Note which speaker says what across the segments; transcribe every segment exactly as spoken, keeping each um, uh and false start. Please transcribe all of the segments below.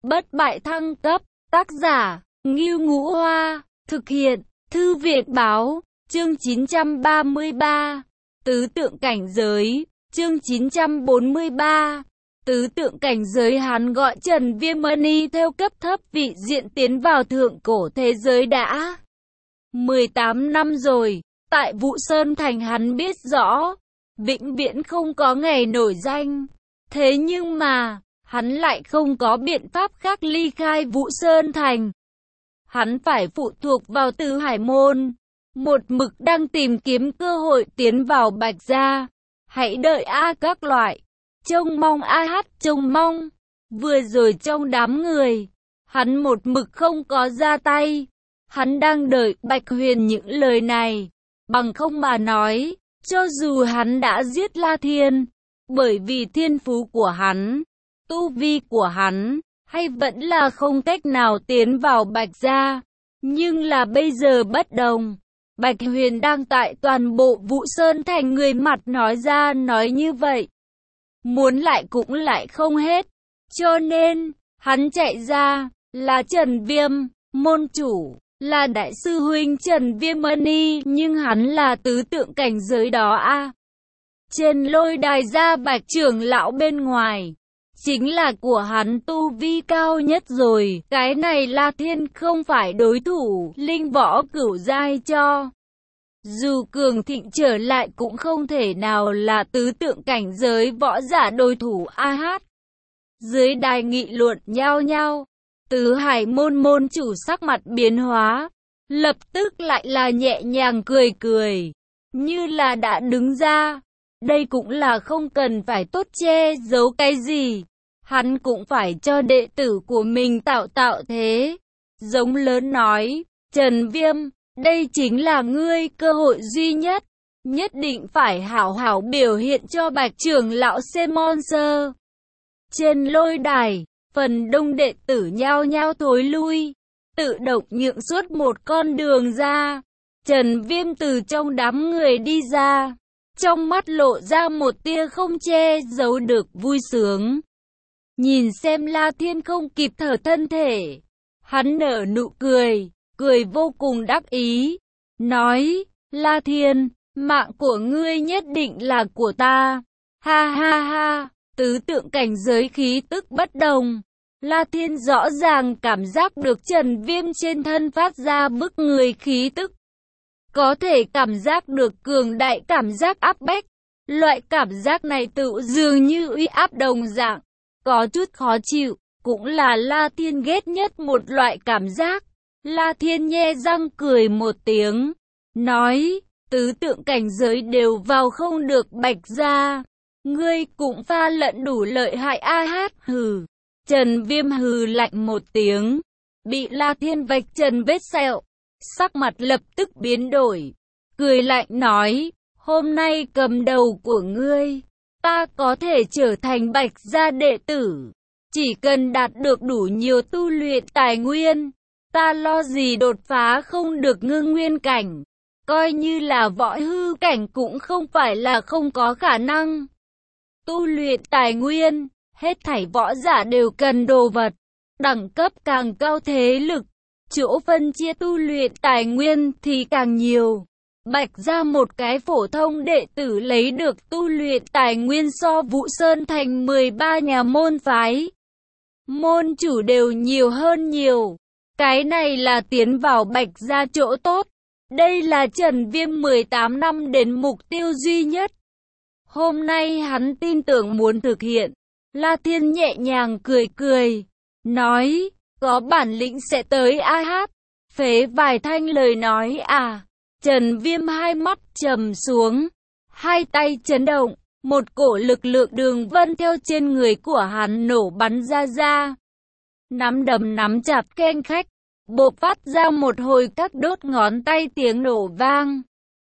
Speaker 1: Bất bại thăng cấp, tác giả, Ngưu Ngũ Hoa, thực hiện, Thư viện Báo, chương chín trăm ba mươi ba, tứ tượng cảnh giới, chương chín trăm bốn mươi ba, tứ tượng cảnh giới. Hắn gọi Trần Viêm Mani theo cấp thấp vị diện tiến vào thượng cổ thế giới đã mười tám năm rồi. Tại Vũ Sơn Thành hắn biết rõ, vĩnh viễn không có ngày nổi danh. Thế nhưng mà, hắn lại không có biện pháp khác ly khai Vũ Sơn Thành. Hắn phải phụ thuộc vào Từ Hải Môn, một mực đang tìm kiếm cơ hội tiến vào Bạch Gia. Hãy đợi a các loại, trông mong a hát trông mong. Vừa rồi trong đám người, hắn một mực không có ra tay. Hắn đang đợi Bạch Huyền những lời này. Bằng không mà nói, cho dù hắn đã giết La Thiên, bởi vì thiên phú của hắn, tu vi của hắn, hay vẫn là không cách nào tiến vào Bạch Gia. Nhưng là bây giờ bất đồng. Bạch Huyền đang tại toàn bộ Vũ Sơn Thành người mặt nói ra nói như vậy. Muốn lại cũng lại không hết. Cho nên, hắn chạy ra, là Trần Viêm, môn chủ, là đại sư huynh Trần Viêm Mani, nhưng hắn là tứ tượng cảnh giới đó a. À. Trên lôi đài ra Bạch trưởng lão bên ngoài, chính là của hắn tu vi cao nhất rồi. Cái này La Thiên không phải đối thủ, linh võ cửu giai cho. Dù cường thịnh trở lại cũng không thể nào là tứ tượng cảnh giới võ giả đối thủ a hát. Dưới đài nghị luận nhao nhao, Tứ Hải Môn môn chủ sắc mặt biến hóa, lập tức lại là nhẹ nhàng cười cười, như là đã đứng ra. Đây cũng là không cần phải tốt che giấu cái gì, hắn cũng phải cho đệ tử của mình tạo tạo thế. Giống lớn nói, Trần Viêm, đây chính là ngươi cơ hội duy nhất, nhất định phải hảo hảo biểu hiện cho Bạch trưởng lão Semon Sơ. Trên lôi đài, phần đông đệ tử nhao nhao thối lui, tự động nhượng suốt một con đường ra. Trần Viêm từ trong đám người đi ra, trong mắt lộ ra một tia không che giấu được vui sướng. Nhìn xem La Thiên không kịp thở thân thể, hắn nở nụ cười, cười vô cùng đắc ý, nói, La Thiên, mạng của ngươi nhất định là của ta, ha ha ha. Tứ tượng cảnh giới khí tức bất đồng. La Thiên rõ ràng cảm giác được Trần Viêm trên thân phát ra bức người khí tức. Có thể cảm giác được cường đại cảm giác áp bách. Loại cảm giác này tự dường như uy áp đồng dạng. Có chút khó chịu, cũng là La Thiên ghét nhất một loại cảm giác. La Thiên nhe răng cười một tiếng, nói, tứ tượng cảnh giới đều vào không được Bạch Gia. Ngươi cũng pha lẫn đủ lợi hại a hát hừ. Trần Viêm hừ lạnh một tiếng, bị La Thiên vạch trần vết sẹo, sắc mặt lập tức biến đổi, cười lạnh nói, hôm nay cầm đầu của ngươi, ta có thể trở thành Bạch Gia đệ tử, chỉ cần đạt được đủ nhiều tu luyện tài nguyên, ta lo gì đột phá không được ngưng nguyên cảnh, coi như là võ hư cảnh cũng không phải là không có khả năng. Tu luyện tài nguyên, hết thảy võ giả đều cần đồ vật, đẳng cấp càng cao thế lực, chỗ phân chia tu luyện tài nguyên thì càng nhiều. Bạch Gia một cái phổ thông đệ tử lấy được tu luyện tài nguyên so Vũ Sơn Thành mười ba nhà môn phái, môn chủ đều nhiều hơn nhiều. Cái này là tiến vào Bạch Gia chỗ tốt. Đây là Trần Viêm mười tám năm đến mục tiêu duy nhất. Hôm nay hắn tin tưởng muốn thực hiện. La Thiên nhẹ nhàng cười cười, nói, có bản lĩnh sẽ tới a hát. Phế vài thanh lời nói à. Trần Viêm hai mắt trầm xuống, hai tay chấn động, một cổ lực lượng đường vân theo trên người của hắn nổ bắn ra ra. Nắm đấm nắm chặt keng khách, bộc phát ra một hồi các đốt ngón tay tiếng nổ vang.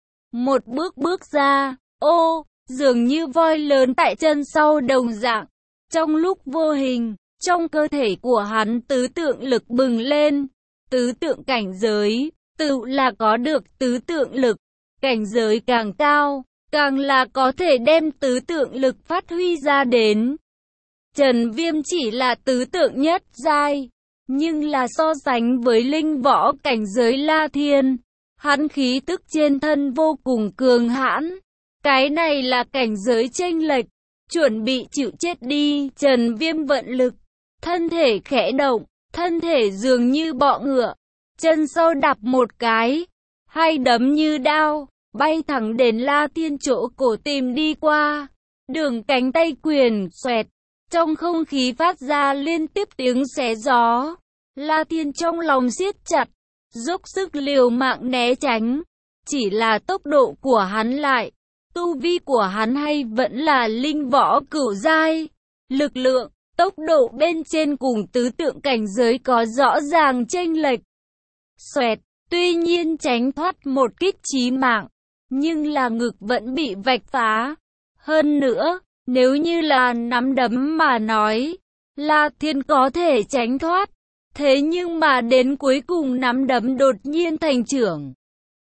Speaker 1: Một bước bước ra, ô, dường như voi lớn tại chân sau đồng dạng. Trong lúc vô hình, trong cơ thể của hắn tứ tượng lực bừng lên. Tứ tượng cảnh giới, tự là có được tứ tượng lực. Cảnh giới càng cao, càng là có thể đem tứ tượng lực phát huy ra đến. Trần Viêm chỉ là tứ tượng nhất giai, nhưng là so sánh với linh võ cảnh giới La Thiên, hắn khí tức trên thân vô cùng cường hãn. Cái này là cảnh giới chênh lệch, chuẩn bị chịu chết đi. Trần Viêm vận lực, thân thể khẽ động, thân thể dường như bọ ngựa, chân sau đạp một cái, hai đấm như đao, bay thẳng đến La Thiên chỗ cổ tìm đi qua. Đường cánh tay quyền xoẹt, trong không khí phát ra liên tiếp tiếng xé gió. La Thiên trong lòng siết chặt, dốc sức liều mạng né tránh. Chỉ là tốc độ của hắn lại, tu vi của hắn hay vẫn là linh võ cửu giai. Lực lượng, tốc độ bên trên cùng tứ tượng cảnh giới có rõ ràng chênh lệch. Xoẹt, tuy nhiên tránh thoát một kích chí mạng, nhưng là ngực vẫn bị vạch phá. Hơn nữa, nếu như là nắm đấm mà nói, La Thiên có thể tránh thoát. Thế nhưng mà đến cuối cùng nắm đấm đột nhiên thành chưởng.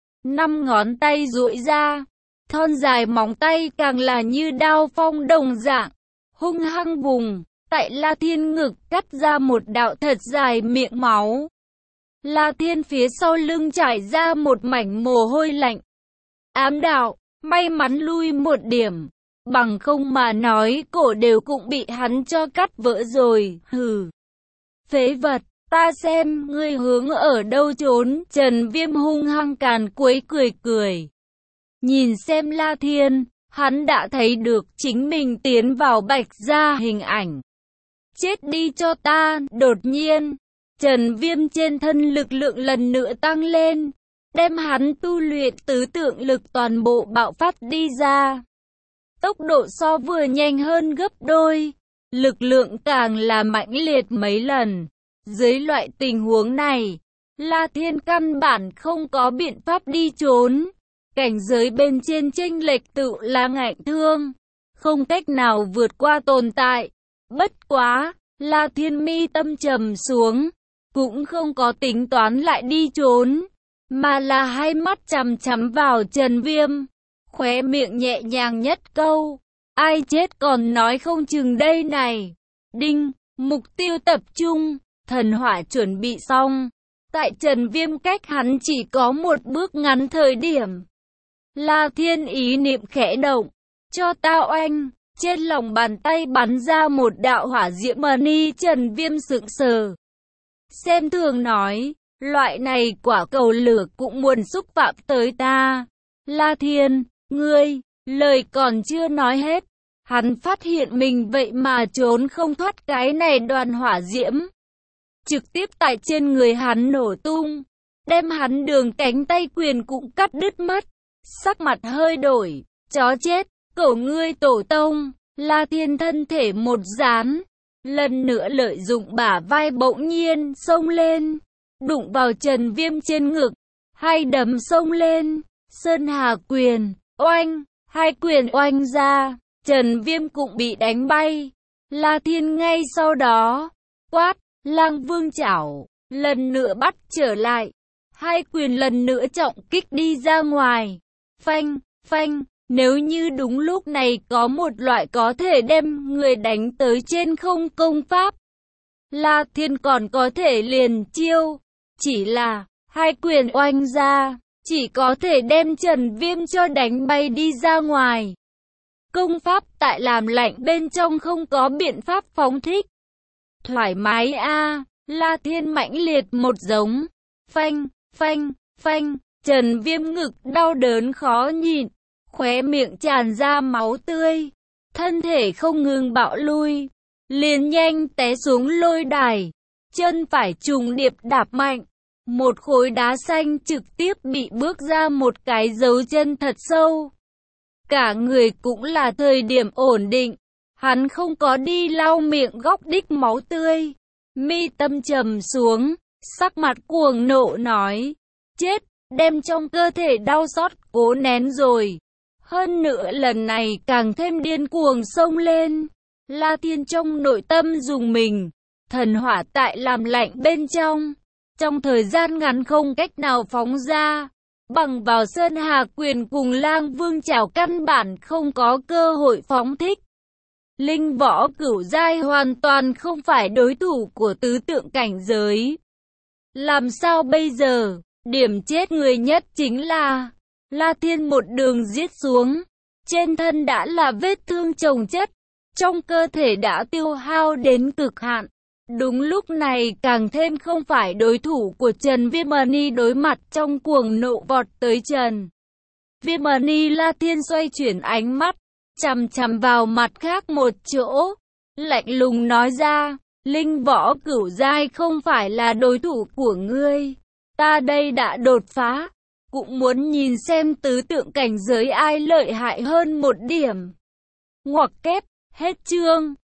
Speaker 1: Năm ngón tay duỗi ra, thon dài móng tay càng là như đao phong đồng dạng, hung hăng vùng, tại La Thiên ngực cắt ra một đạo thật dài miệng máu. La Thiên phía sau lưng trải ra một mảnh mồ hôi lạnh. Ám đạo, may mắn lui một điểm, bằng không mà nói cổ đều cũng bị hắn cho cắt vỡ rồi. Hừ, phế vật, ta xem ngươi hướng ở đâu trốn. Trần Viêm hung hăng càn quấy cười cười. Nhìn xem La Thiên, hắn đã thấy được chính mình tiến vào Bạch Gia hình ảnh. Chết đi cho ta. Đột nhiên, Trần Viêm trên thân lực lượng lần nữa tăng lên, đem hắn tu luyện tứ tượng lực toàn bộ bạo phát đi ra. Tốc độ so vừa nhanh hơn gấp đôi, lực lượng càng là mãnh liệt mấy lần. Dưới loại tình huống này, La Thiên căn bản không có biện pháp đi trốn. Cảnh giới bên trên chênh lệch tự là ngạnh thương, không cách nào vượt qua tồn tại. Bất quá, La Thiên mi tâm trầm xuống, cũng không có tính toán lại đi trốn, mà là hai mắt chằm chằm vào Trần Viêm, khóe miệng nhẹ nhàng nhất câu, ai chết còn nói không chừng đây này. Đinh, mục tiêu tập trung, thần hỏa chuẩn bị xong. Tại Trần Viêm cách hắn chỉ có một bước ngắn thời điểm, La Thiên ý niệm khẽ động, cho ta oanh. Trên lòng bàn tay bắn ra một đạo hỏa diễm mani. Trần Viêm sững sờ, xem thường nói, loại này quả cầu lửa cũng muốn xúc phạm tới ta. La Thiên, ngươi, lời còn chưa nói hết, hắn phát hiện mình vậy mà trốn không thoát cái này đoàn hỏa diễm. Trực tiếp tại trên người hắn nổ tung, đem hắn đường cánh tay quyền cũng cắt đứt mất. Sắc mặt hơi đổi, chó chết, cổ ngươi tổ tông. La Thiên thân thể một dán, lần nữa lợi dụng bả vai bỗng nhiên xông lên, đụng vào Trần Viêm trên ngực, hai đấm xông lên, Sơn Hà quyền, oanh, hai quyền oanh ra, Trần Viêm cũng bị đánh bay. La Thiên ngay sau đó, quát, Lang Vương chảo, lần nữa bắt trở lại, hai quyền lần nữa trọng kích đi ra ngoài, phanh, phanh. Nếu như đúng lúc này có một loại có thể đem người đánh tới trên không công pháp, La Thiên còn có thể liền chiêu. Chỉ là, hai quyền oanh ra, chỉ có thể đem Trần Viêm cho đánh bay đi ra ngoài. Công pháp tại làm lạnh bên trong không có biện pháp phóng thích. Thoải mái a à, La Thiên mãnh liệt một giống. Phanh, phanh, phanh, Trần Viêm ngực đau đớn khó nhịn, khóe miệng tràn ra máu tươi, thân thể không ngừng bạo lui, liền nhanh té xuống lôi đài, chân phải trùng điệp đạp mạnh, một khối đá xanh trực tiếp bị bước ra một cái dấu chân thật sâu. Cả người cũng là thời điểm ổn định, hắn không có đi lau miệng góc đích máu tươi, mi tâm trầm xuống, sắc mặt cuồng nộ nói, chết, đem trong cơ thể đau xót cố nén rồi. Hơn nữa lần này càng thêm điên cuồng xông lên. La Thiên trong nội tâm dùng mình, thần hỏa tại làm lạnh bên trong, trong thời gian ngắn không cách nào phóng ra, bằng vào Sơn Hà quyền cùng Lang Vương chảo căn bản không có cơ hội phóng thích. Linh võ cửu giai hoàn toàn không phải đối thủ của tứ tượng cảnh giới. Làm sao bây giờ? Điểm chết người nhất chính là La Thiên một đường giết xuống. Trên thân đã là vết thương chồng chất, trong cơ thể đã tiêu hao đến cực hạn. Đúng lúc này càng thêm không phải đối thủ của Trần Viêm Ni, đối mặt trong cuồng nộ vọt tới Trần Viêm Ni. La Thiên xoay chuyển ánh mắt, chằm chằm vào mặt khác một chỗ, lạnh lùng nói ra, linh võ cửu giai không phải là đối thủ của ngươi. Ta đây đã đột phá, cũng muốn nhìn xem tứ tượng cảnh giới ai lợi hại hơn một điểm. Ngoặc kép, hết chương.